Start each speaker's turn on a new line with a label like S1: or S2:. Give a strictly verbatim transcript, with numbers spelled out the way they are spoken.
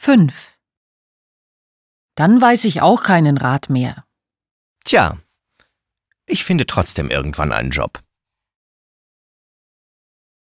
S1: Fünf. Dann weiß ich auch keinen Rat mehr.
S2: Tja, ich finde trotzdem irgendwann einen Job.